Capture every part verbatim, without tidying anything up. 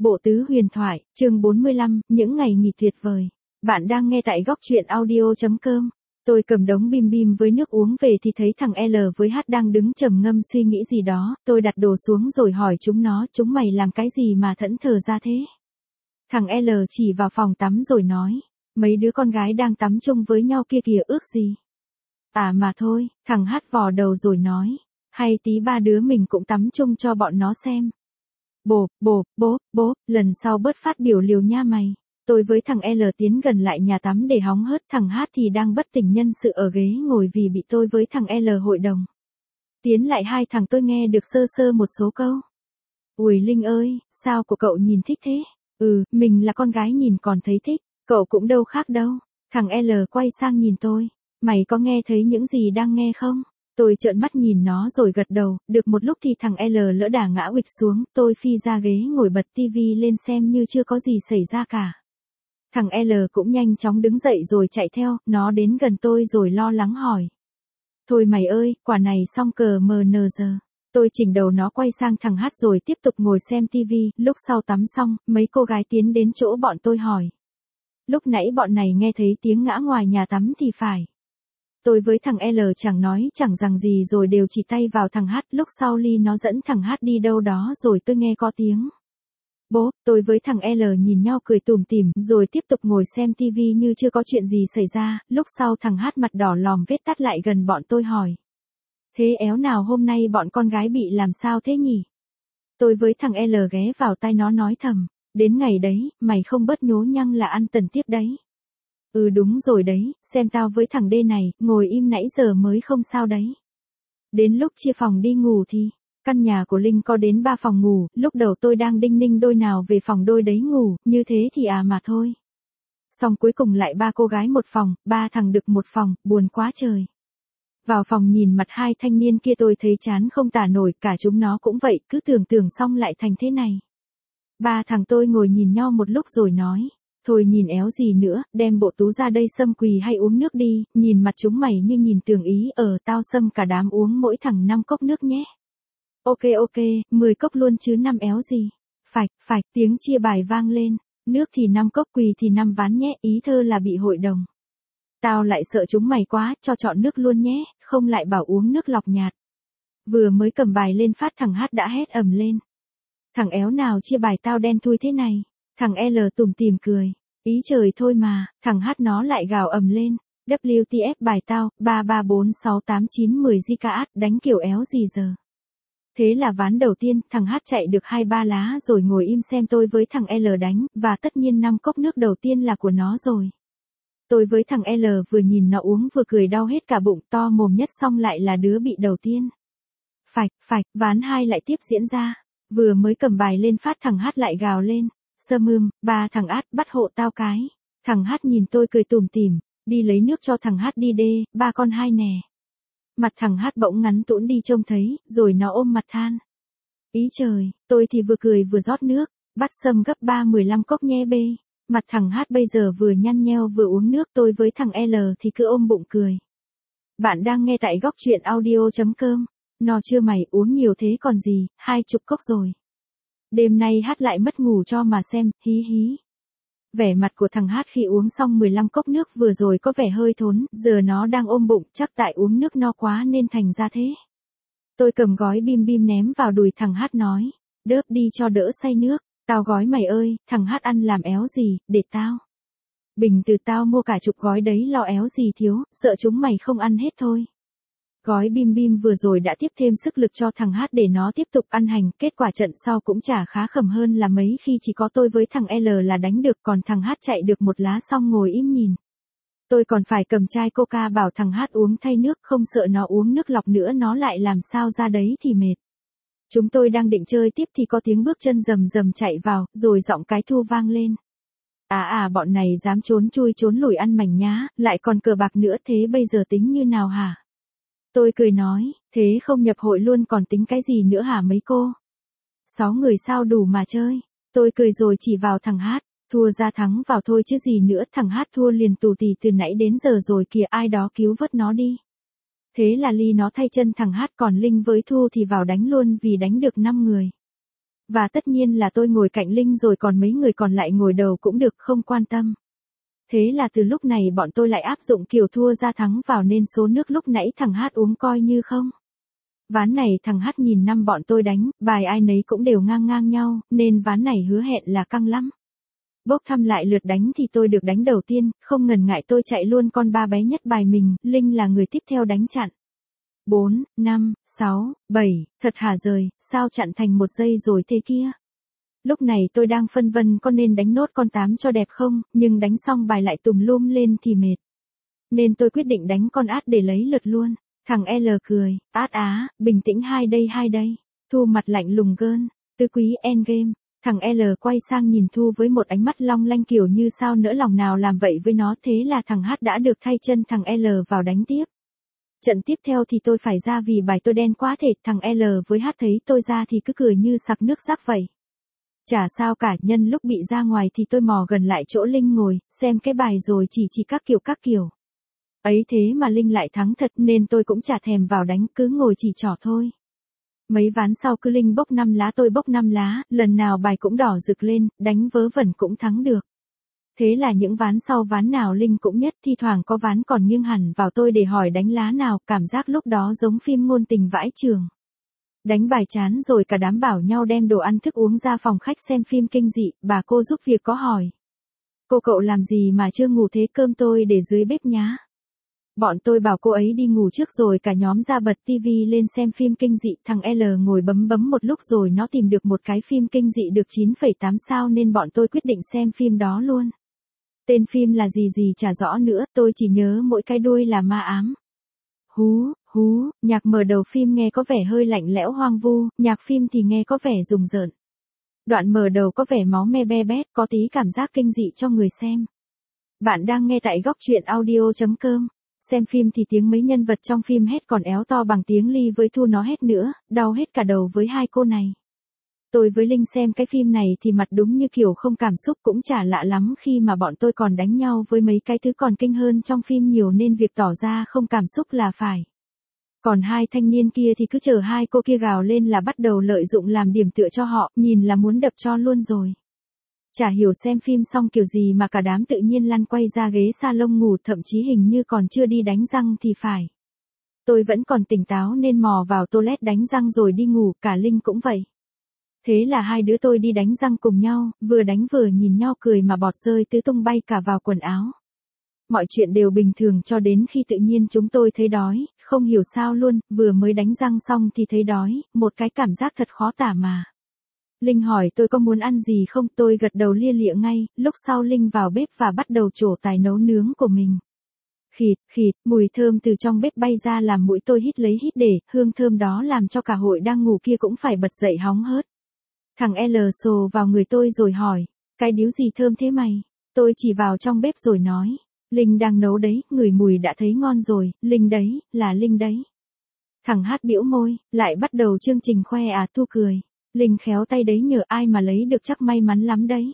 Bộ tứ huyền thoại, chương bốn mươi lăm, những ngày nghỉ tuyệt vời. Bạn đang nghe tại góc truyện audio chấm com. Tôi cầm đống bim bim với nước uống về thì thấy thằng L với H đang đứng trầm ngâm suy nghĩ gì đó. Tôi đặt đồ xuống rồi hỏi chúng nó, chúng mày làm cái gì mà thẫn thờ ra thế? Thằng L chỉ vào phòng tắm rồi nói, mấy đứa con gái đang tắm chung với nhau kia kìa, ước gì? À mà thôi, thằng H vò đầu rồi nói, hay tí ba đứa mình cũng tắm chung cho bọn nó xem. Bộp, bộp, bốp, bốp, lần sau bớt phát biểu liều nha mày. Tôi với thằng L tiến gần lại nhà tắm để hóng hớt, thằng H thì đang bất tỉnh nhân sự ở ghế ngồi vì bị tôi với thằng L hội đồng. Tiến lại hai thằng tôi nghe được sơ sơ một số câu. Ui Linh ơi, sao của cậu nhìn thích thế? Ừ, mình là con gái nhìn còn thấy thích, cậu cũng đâu khác đâu. Thằng L quay sang nhìn tôi, mày có nghe thấy những gì đang nghe không? Tôi trợn mắt nhìn nó rồi gật đầu, được một lúc thì thằng L lỡ đà ngã uịch xuống, tôi phi ra ghế ngồi bật tivi lên xem như chưa có gì xảy ra cả. Thằng L cũng nhanh chóng đứng dậy rồi chạy theo, nó đến gần tôi rồi lo lắng hỏi. Thôi mày ơi, quả này xong cờ mờ nờ giờ. Tôi chỉnh đầu nó quay sang thằng H rồi tiếp tục ngồi xem tivi, lúc sau tắm xong, mấy cô gái tiến đến chỗ bọn tôi hỏi. Lúc nãy bọn này nghe thấy tiếng ngã ngoài nhà tắm thì phải. Tôi với thằng L chẳng nói chẳng rằng gì rồi đều chỉ tay vào thằng H, lúc sau Ly nó dẫn thằng H đi đâu đó rồi tôi nghe có tiếng. Bố, tôi với thằng L nhìn nhau cười tủm tỉm rồi tiếp tục ngồi xem tivi như chưa có chuyện gì xảy ra, lúc sau thằng H mặt đỏ lòm vết tắt lại gần bọn tôi hỏi. Thế éo nào hôm nay bọn con gái bị làm sao thế nhỉ? Tôi với thằng L ghé vào tai nó nói thầm, đến ngày đấy, mày không bớt nhố nhăng là ăn tần tiếp đấy. Ừ đúng rồi đấy, xem tao với thằng D này, ngồi im nãy giờ mới không sao đấy. Đến lúc chia phòng đi ngủ thì, căn nhà của Linh có đến ba phòng ngủ, lúc đầu tôi đang đinh ninh đôi nào về phòng đôi đấy ngủ, như thế thì à mà thôi. Xong cuối cùng lại ba cô gái một phòng, ba thằng đực một phòng, buồn quá trời. Vào phòng nhìn mặt hai thanh niên kia tôi thấy chán không tả nổi, cả chúng nó cũng vậy, cứ tưởng tượng xong lại thành thế này. Ba thằng tôi ngồi nhìn nhau một lúc rồi nói. Thôi nhìn éo gì nữa, đem bộ tú ra đây xâm quỳ hay uống nước đi, nhìn mặt chúng mày như nhìn tường ý, ở tao xâm cả đám uống mỗi thằng năm cốc nước nhé. Ok ok, mười cốc luôn chứ năm éo gì. Phạch, phạch, tiếng chia bài vang lên, nước thì năm cốc quỳ thì năm ván nhé, ý thơ là bị hội đồng. Tao lại sợ chúng mày quá, cho chọn nước luôn nhé, không lại bảo uống nước lọc nhạt. Vừa mới cầm bài lên phát thằng H đã hét ầm lên. Thằng éo nào chia bài tao đen thui thế này. Thằng L tủm tỉm cười, ý trời thôi mà, thằng H nó lại gào ầm lên, W T F bài tao, ba ba bốn sáu tám chín mười gigaat, đánh kiểu éo gì giờ. Thế là ván đầu tiên, thằng H chạy được hai ba lá rồi ngồi im xem tôi với thằng L đánh, và tất nhiên năm cốc nước đầu tiên là của nó rồi. Tôi với thằng L vừa nhìn nó uống vừa cười đau hết cả bụng, to mồm nhất xong lại là đứa bị đầu tiên. Phạch, phạch, ván hai lại tiếp diễn ra, vừa mới cầm bài lên phát thằng H lại gào lên. Sơ mưm, ba thằng át bắt hộ tao cái. Thằng H nhìn tôi cười tủm tỉm, đi lấy nước cho thằng H đi đê, ba con hai nè. Mặt thằng H bỗng ngắn tũn đi trông thấy, rồi nó ôm mặt than. Ý trời, tôi thì vừa cười vừa rót nước, bắt sâm gấp ba mười lăm cốc nhé bê. Mặt thằng H bây giờ vừa nhăn nheo vừa uống nước, tôi với thằng L thì cứ ôm bụng cười. Bạn đang nghe tại góc truyện audio chấm com. No chưa mày, uống nhiều thế còn gì, hai chục cốc rồi. Đêm nay H lại mất ngủ cho mà xem, hí hí. Vẻ mặt của thằng H khi uống xong mười lăm cốc nước vừa rồi có vẻ hơi thốn, giờ nó đang ôm bụng, chắc tại uống nước no quá nên thành ra thế. Tôi cầm gói bim bim ném vào đùi thằng H nói, đớp đi cho đỡ say nước, tao gói mày ơi, thằng H ăn làm éo gì, để tao. Bình từ tao mua cả chục gói đấy lo éo gì thiếu, sợ chúng mày không ăn hết thôi. Gói bim bim vừa rồi đã tiếp thêm sức lực cho thằng H để nó tiếp tục ăn hành, kết quả trận sau cũng chả khá khẩm hơn là mấy khi chỉ có tôi với thằng L là đánh được, còn thằng H chạy được một lá xong ngồi im nhìn. Tôi còn phải cầm chai coca bảo thằng H uống thay nước, không sợ nó uống nước lọc nữa nó lại làm sao ra đấy thì mệt. Chúng tôi đang định chơi tiếp thì có tiếng bước chân rầm rầm chạy vào, rồi giọng cái Thu vang lên. À à bọn này dám trốn chui trốn lủi ăn mảnh nhá, lại còn cờ bạc nữa, thế bây giờ tính như nào hả? Tôi cười nói, thế không nhập hội luôn còn tính cái gì nữa hả mấy cô? Sáu người sao đủ mà chơi? Tôi cười rồi chỉ vào thằng H, thua ra thắng vào thôi chứ gì nữa, thằng H thua liền tù tì từ nãy đến giờ rồi kìa, ai đó cứu vớt nó đi. Thế là Ly nó thay chân thằng H, còn Linh với Thu thì vào đánh luôn vì đánh được năm người. Và tất nhiên là tôi ngồi cạnh Linh rồi còn mấy người còn lại ngồi đầu cũng được, không quan tâm. Thế là từ lúc này bọn tôi lại áp dụng kiểu thua ra thắng vào nên số nước lúc nãy thằng Hát uống coi như không. Ván này thằng Hát nhìn năm bọn tôi đánh, bài ai nấy cũng đều ngang ngang nhau, nên ván này hứa hẹn là căng lắm. Bốc thăm lại lượt đánh thì tôi được đánh đầu tiên, không ngần ngại tôi chạy luôn con ba bé nhất bài mình, Linh là người tiếp theo đánh chặn. bốn, năm, sáu, bảy, thật hả giời, sao chặn thành một giây rồi thế kia? Lúc này tôi đang phân vân có nên đánh nốt con tám cho đẹp không, nhưng đánh xong bài lại tùm lum lên thì mệt. Nên tôi quyết định đánh con át để lấy lượt luôn. Thằng L cười, át á, bình tĩnh hai đây hai đây. Thu mặt lạnh lùng gơn, tứ quý endgame. Thằng L quay sang nhìn Thu với một ánh mắt long lanh kiểu như sao nỡ lòng nào làm vậy với nó, thế là thằng H đã được thay chân thằng L vào đánh tiếp. Trận tiếp theo thì tôi phải ra vì bài tôi đen quá thể, thằng L với H thấy tôi ra thì cứ cười như sặc nước rắc vậy. Chả sao cả, nhân lúc bị ra ngoài thì tôi mò gần lại chỗ Linh ngồi, xem cái bài rồi chỉ chỉ các kiểu các kiểu. Ấy thế mà Linh lại thắng thật nên tôi cũng chả thèm vào đánh, cứ ngồi chỉ trỏ thôi. Mấy ván sau cứ Linh bốc năm lá tôi bốc năm lá, lần nào bài cũng đỏ rực lên, đánh vớ vẩn cũng thắng được. Thế là những ván sau ván nào Linh cũng nhất, thi thoảng có ván còn nghiêng hẳn vào tôi để hỏi đánh lá nào, cảm giác lúc đó giống phim ngôn tình vãi chưởng. Đánh bài chán rồi cả đám bảo nhau đem đồ ăn thức uống ra phòng khách xem phim kinh dị, bà cô giúp việc có hỏi. Cô cậu làm gì mà chưa ngủ thế, cơm tôi để dưới bếp nhá. Bọn tôi bảo cô ấy đi ngủ trước rồi cả nhóm ra bật tivi lên xem phim kinh dị, thằng L ngồi bấm bấm một lúc rồi nó tìm được một cái phim kinh dị được chín phẩy tám sao nên bọn tôi quyết định xem phim đó luôn. Tên phim là gì gì chả rõ nữa, tôi chỉ nhớ mỗi cái đuôi là ma ám. Hú, hú, nhạc mở đầu phim nghe có vẻ hơi lạnh lẽo hoang vu, nhạc phim thì nghe có vẻ rùng rợn. Đoạn mở đầu có vẻ máu me be bét, có tí cảm giác kinh dị cho người xem. Bạn đang nghe tại góc truyện audio chấm com. Xem phim thì tiếng mấy nhân vật trong phim hét còn éo to bằng tiếng Ly với Thu nó hét nữa, đau hết cả đầu với hai cô này. Tôi với Linh xem cái phim này thì mặt đúng như kiểu không cảm xúc, cũng chả lạ lắm khi mà bọn tôi còn đánh nhau với mấy cái thứ còn kinh hơn trong phim nhiều nên việc tỏ ra không cảm xúc là phải. Còn hai thanh niên kia thì cứ chờ hai cô kia gào lên là bắt đầu lợi dụng làm điểm tựa cho họ, nhìn là muốn đập cho luôn rồi. Chả hiểu xem phim xong kiểu gì mà cả đám tự nhiên lăn quay ra ghế salon ngủ, thậm chí hình như còn chưa đi đánh răng thì phải. Tôi vẫn còn tỉnh táo nên mò vào toilet đánh răng rồi đi ngủ, cả Linh cũng vậy. Thế là hai đứa tôi đi đánh răng cùng nhau, vừa đánh vừa nhìn nhau cười mà bọt rơi tứ tung bay cả vào quần áo. Mọi chuyện đều bình thường cho đến khi tự nhiên chúng tôi thấy đói, không hiểu sao luôn, vừa mới đánh răng xong thì thấy đói, một cái cảm giác thật khó tả mà. Linh hỏi tôi có muốn ăn gì không, tôi gật đầu lia lịa ngay, lúc sau Linh vào bếp và bắt đầu trổ tài nấu nướng của mình. Khịt, khịt, mùi thơm từ trong bếp bay ra làm mũi tôi hít lấy hít để, hương thơm đó làm cho cả hội đang ngủ kia cũng phải bật dậy hóng hớt. Thằng L sồ vào người tôi rồi hỏi, cái điếu gì thơm thế mày? Tôi chỉ vào trong bếp rồi nói, Linh đang nấu đấy, ngửi mùi đã thấy ngon rồi, Linh đấy, là Linh đấy. Thằng Hát bĩu môi, lại bắt đầu chương trình khoe à, Thu cười. Linh khéo tay đấy nhờ ai mà lấy được chắc may mắn lắm đấy.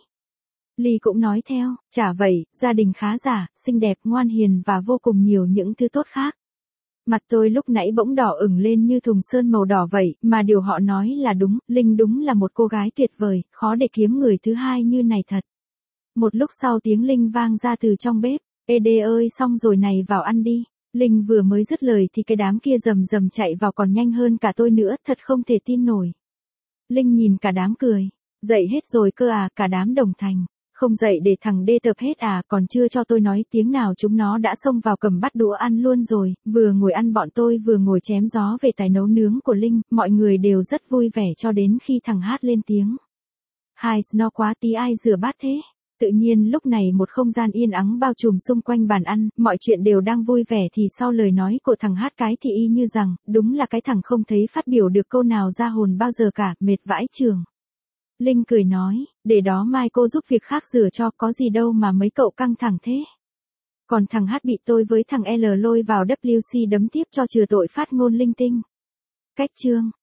Ly cũng nói theo, chả vậy, gia đình khá giả, xinh đẹp, ngoan hiền và vô cùng nhiều những thứ tốt khác. Mặt tôi lúc nãy bỗng đỏ ửng lên như thùng sơn màu đỏ vậy, mà điều họ nói là đúng, Linh đúng là một cô gái tuyệt vời, khó để kiếm người thứ hai như này thật. Một lúc sau tiếng Linh vang ra từ trong bếp, ê đê ơi xong rồi này vào ăn đi. Linh vừa mới dứt lời thì cái đám kia rầm rầm chạy vào còn nhanh hơn cả tôi nữa, thật không thể tin nổi. Linh nhìn cả đám cười, dậy hết rồi cơ à, cả đám đồng thành. Không dậy để thằng đê tập hết à, còn chưa cho tôi nói tiếng nào chúng nó đã xông vào cầm bắt đũa ăn luôn rồi, vừa ngồi ăn bọn tôi vừa ngồi chém gió về tài nấu nướng của Linh, mọi người đều rất vui vẻ cho đến khi thằng Hát lên tiếng. Hai, nó quá tí ai rửa bát thế? Tự nhiên lúc này một không gian yên ắng bao trùm xung quanh bàn ăn, mọi chuyện đều đang vui vẻ thì sau lời nói của thằng Hát cái thì y như rằng, đúng là cái thằng không thấy phát biểu được câu nào ra hồn bao giờ cả, mệt vãi chưởng. Linh cười nói, để đó mai cô giúp việc khác rửa cho, có gì đâu mà mấy cậu căng thẳng thế. Còn thằng Hát bị tôi với thằng L lôi vào vê kép xê đấm tiếp cho chừa tội phát ngôn linh tinh. Cách chương